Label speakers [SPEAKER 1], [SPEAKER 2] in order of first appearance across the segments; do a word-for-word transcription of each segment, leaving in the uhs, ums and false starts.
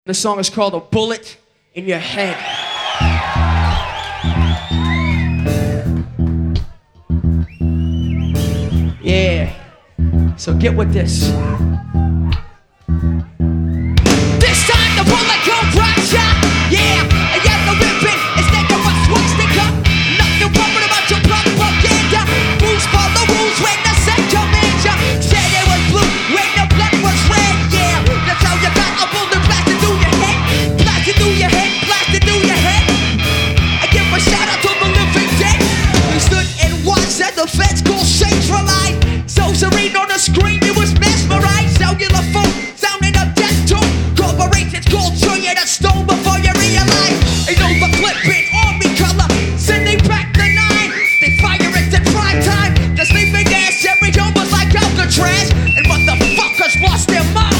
[SPEAKER 1] The song is called A Bullet in Your Head. Yeah, so get with this. This time the bullet comes right shot. Yeah, a yellow ribbon instead of a swastika. Nothing wrong about your propaganda. Rules follow rules when the set commands ya. Said it was blue when the blood was red. Yeah, that's how you got a bullet blasted through your head. Blasted through your head, blasted through your head. I give a shout out to the living dead. We stood and watched as the feds go centralized. So serene on the screen, it was mesmerized. Cellular phone sounding a death tone. Corporations culture you to stone before you realize. Ain't no the clipping army color. Sending back the nine. They fire it to prime time. The sleeping ass every home was like Alcatraz. And motherfuckers lost their mind.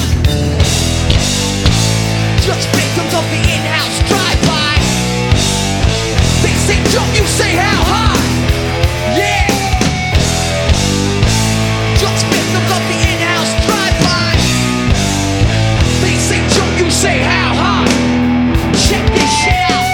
[SPEAKER 1] Just victims of the in-house drive-by. They say jump, you say how high. Yeah. Just victims of the in-house drive-by. They say jump, you say how high. Check this shit out.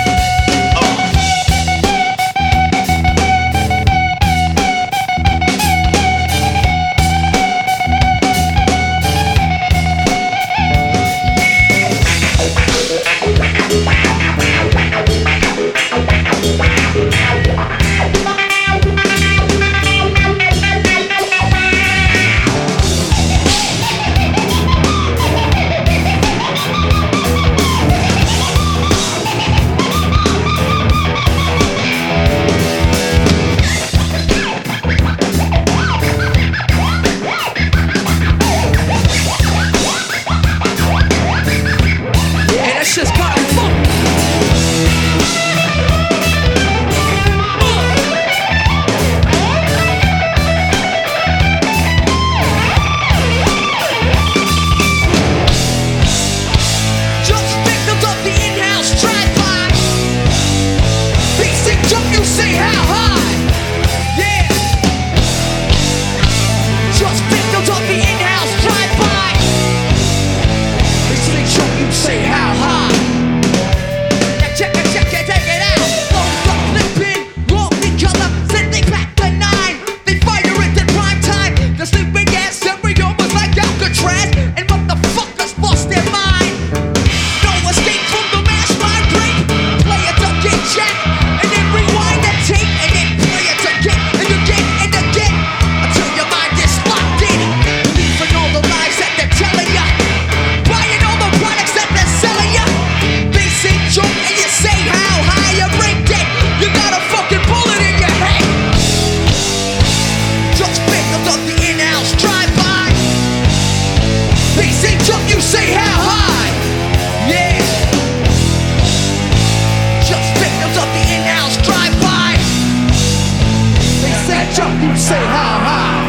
[SPEAKER 1] Just got it fun. Just victims of the in-house drive-by. Basic jump, you say how high. Yeah. Just victims of the in-house drive-by. Basic jump, you say how high. Check it, check it, take it out. Phones are flipping, wrong the color, sending back the nine. They fire it at prime time. The sleeping gas stereo was like Alcatraz, and motherfuckers lost their mind. No escape from the mass mind rape. Play it again, check, and then rewind that tape, and then play it again, and again, and again, until your mind is locked in. Believing all the lies that they're telling ya, buying all the products that they're selling ya. They say jump and you say how high you break dead. You got a fucking bullet in your head. Just victims of the in-house drive-by. They say jump, you say how high. Yeah. Just victims of the in-house drive-by. They say jump, you say how high.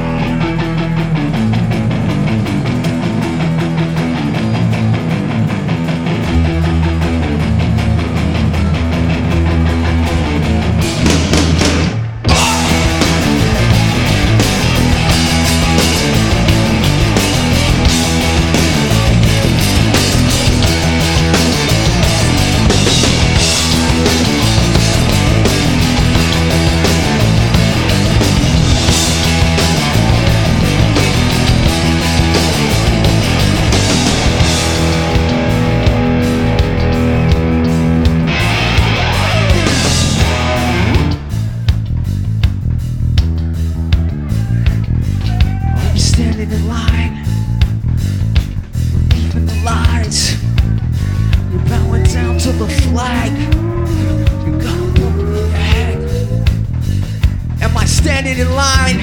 [SPEAKER 1] Standing in line, believing the lies. You're bowing down to the flag. You got a bullet in your head. Am I standing in line?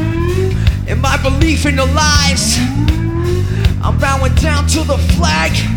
[SPEAKER 1] Am I believing the lies? I'm bowing down to the flag.